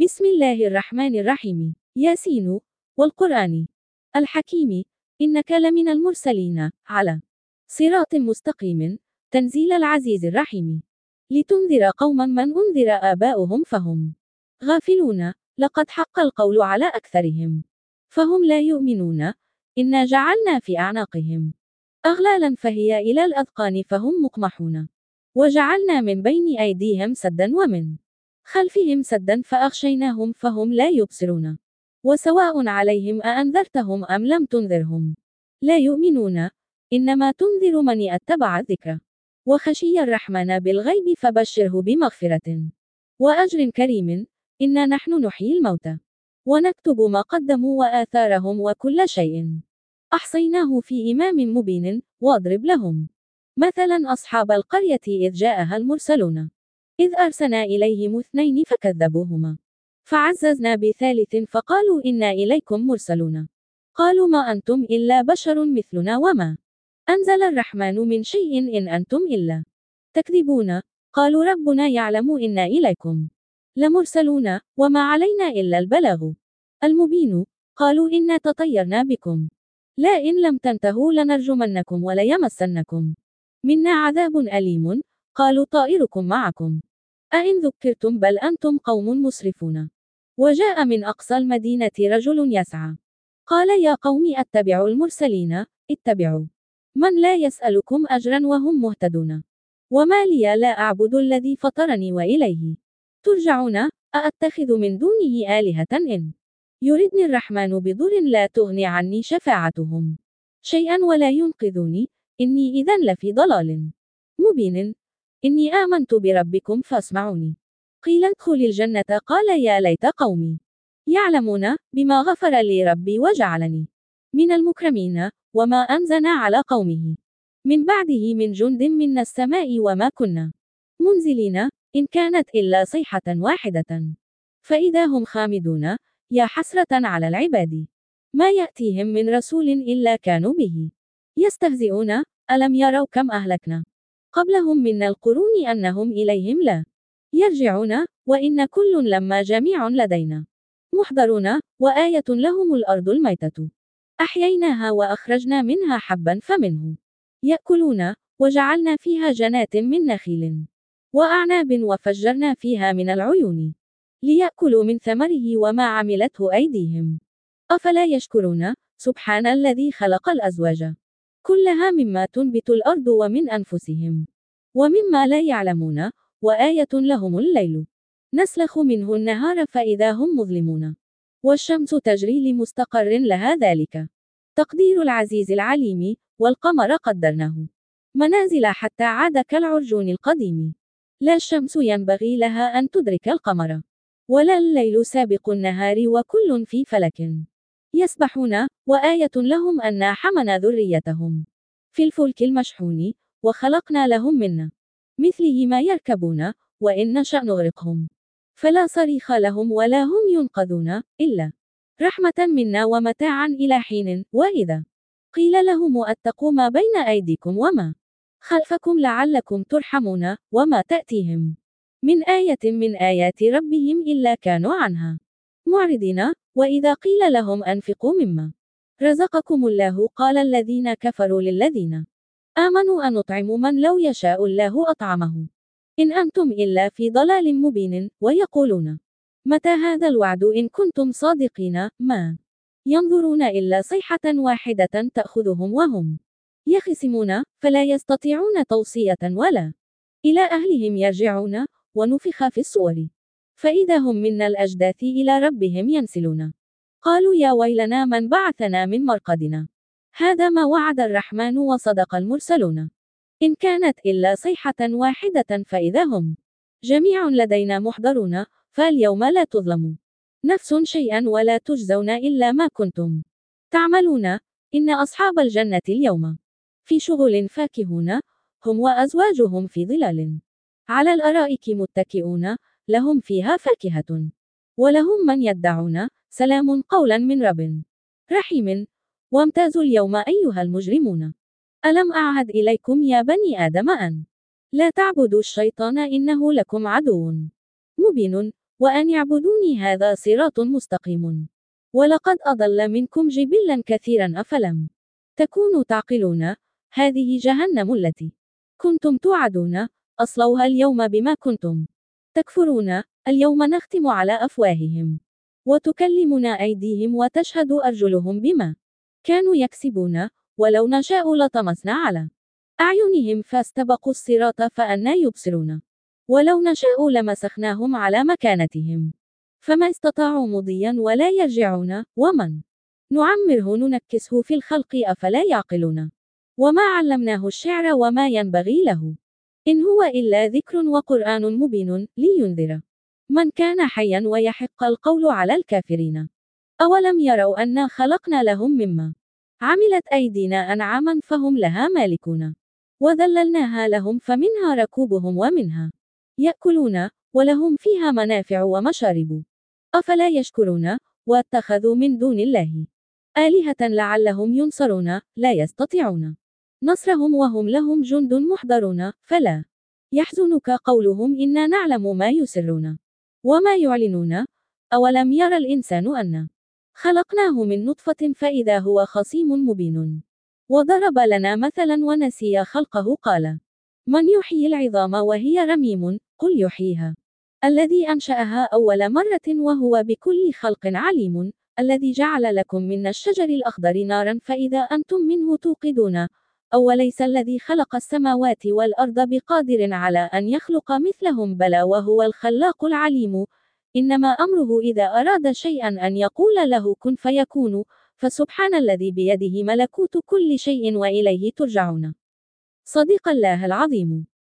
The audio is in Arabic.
بسم الله الرحمن الرحيم. ياسين والقرآن الحكيم إنك لمن المرسلين على صراط مستقيم تنزيل العزيز الرحيم لتنذر قوما من أنذر آباؤهم فهم غافلون لقد حق القول على أكثرهم فهم لا يؤمنون إنا جعلنا في أعناقهم أغلالا فهي إلى الأذقان فهم مقمحون وجعلنا من بين أيديهم سدا ومن خلفهم سدا فأغشيناهم فهم لا يبصرون وسواء عليهم أأنذرتهم أم لم تنذرهم لا يؤمنون إنما تنذر من اتبع الذكر وخشي الرحمن بالغيب فبشره بمغفرة وأجر كريم إنا نحن نحيي الموتى ونكتب ما قدموا وآثارهم وكل شيء أحصيناه في إمام مبين واضرب لهم مثلا أصحاب القرية إذ جاءها المرسلون إذ أرسلنا إليهم 2 فكذبوهما فعززنا بثالث فقالوا إنا إليكم مرسلون قالوا ما أنتم إلا بشر مثلنا وما أنزل الرحمن من شيء إن أنتم إلا تكذبون قالوا ربنا يعلم إنا إليكم لمرسلون وما علينا إلا البلاغ المبين قالوا إنا تطيرنا بكم لئن لم تنتهوا لنرجمنكم وليمسنكم منا عذاب أليم قالوا طائركم معكم أئن ذكرتم بل أنتم قوم مسرفون وجاء من أقصى المدينة رجل يسعى قال يا قوم اتبعوا المرسلين اتبعوا من لا يسألكم أجرا وهم مهتدون وما لي لا أعبد الذي فطرني وإليه ترجعون أأتخذ من دونه آلهة إن يردني الرحمن بضر لا تغني عني شفاعتهم شيئا ولا ينقذوني إني إذن لفي ضلال مبين إني آمنت بربكم فاسمعوني قيل ادخل الجنة قال يا ليت قومي يعلمون بما غفر لي ربي وجعلني من المكرمين وما أنزلنا على قومه من بعده من جند من السماء وما كنا منزلين إن كانت إلا صيحة واحدة فإذا هم خامدون يا حسرة على العباد ما يأتيهم من رسول إلا كانوا به يستهزئون ألم يروا كم أهلكنا قبلهم من القرون أنهم إليهم لا يرجعون وإن كل لما جميع لدينا محضرون وآية لهم الأرض الميتة أحييناها وأخرجنا منها حبا فمنه يأكلون وجعلنا فيها جنات من نخيل وأعناب وفجرنا فيها من العيون ليأكلوا من ثمره وما عملته أيديهم أفلا يشكرون سبحان الذي خلق الأزواج كلها مما تنبت الأرض ومن أنفسهم ومما لا يعلمون وآية لهم الليل نسلخ منه النهار فإذا هم مظلمون والشمس تجري لمستقر لها ذلك تقدير العزيز العليم والقمر قدرناه منازل حتى عاد كالعرجون القديم لا الشمس ينبغي لها أن تدرك القمر ولا الليل سابق النهار وكل في فلك يسبحون وآية لهم أنا حملنا ذريتهم في الفلك المشحون وخلقنا لهم من مثله ما يركبون وإن نشأ نغرقهم فلا صريخ لهم ولا هم ينقذون إلا رحمة منا ومتاعا إلى حين وإذا قيل لهم اتقوا ما بين أيديكم وما خلفكم لعلكم ترحمون وما تأتيهم من آية من آيات ربهم إلا كانوا عنها معرضين وإذا قيل لهم أنفقوا مما رزقكم الله قال الذين كفروا للذين آمنوا أنطعم من لو يشاء الله أطعمه إن أنتم إلا في ضلال مبين ويقولون متى هذا الوعد إن كنتم صادقين ما ينظرون إلا صيحة واحدة تأخذهم وهم يخصمون فلا يستطيعون توصية ولا إلى أهلهم يرجعون ونفخ في الصور فإذا هم من الأجداث إلى ربهم ينسلون قالوا يا ويلنا من بعثنا من مرقدنا هذا ما وعد الرحمن وصدق المرسلون إن كانت إلا صيحة واحدة فإذا هم جميع لدينا محضرون فاليوم لا تظلموا نفس شيئا ولا تجزون إلا ما كنتم تعملون إن أصحاب الجنة اليوم في شغل فاكهون هم وأزواجهم في ظلال على الأرائك متكئون لهم فيها فاكهة ولهم من يدعون سلام قولا من رب رحيم وامتازوا اليوم أيها المجرمون ألم أعهد إليكم يا بني آدم أن لا تعبدوا الشيطان إنه لكم عدو مبين وأن يعبدوني هذا صراط مستقيم. ولقد أضل منكم جبلا كثيرا أفلم تكونوا تعقلون. هذه جهنم التي كنتم توعدون، أصلوها اليوم بما كنتم تكفرون. اليوم نختم على أفواههم وتكلمنا أيديهم وتشهد أرجلهم بما كانوا يكسبون. ولو نشاء لطمسنا على أعينهم فاستبقوا الصراط فأنى يبصرون. ولو نشاء لمسخناهم على مكانتهم فما استطاعوا مضيا ولا يرجعون. ومن نعمره ننكسه في الخلق أفلا يعقلون. وما علمناه الشعر وما ينبغي له، إن هو إلا ذكر وقرآن مبين لينذر من كان حيا ويحق القول على الكافرين. أولم يروا أنا خلقنا لهم مما عملت أيدينا أنعاما فهم لها مالكون، وذللناها لهم فمنها ركوبهم ومنها يأكلون، ولهم فيها منافع ومشارب، أفلا يشكرون. واتخذوا من دون الله آلهة لعلهم ينصرون، لا يستطيعون نصرهم وهم لهم جند محضرون. فلا يحزنك قولهم إنا نعلم ما يسرون وما يعلنون. أولم ير الإنسان أنا خلقناه من نطفة فإذا هو خصيم مبين. وضرب لنا مثلا ونسي خلقه قال من يحيي العظام وهي رميم قل يحييها الذي أنشأها أول مرة وهو بكل خلق عليم. الذي جعل لكم من الشجر الأخضر نارا فإذا أنتم منه توقدون. أوليس الذي خلق السماوات والأرض بقادر على أن يخلق مثلهم بلى وهو الخلاق العليم. إنما أمره إذا أراد شيئا أن يقول له كن فيكون. فسبحان الذي بيده ملكوت كل شيء وإليه ترجعون. صدق الله العظيم.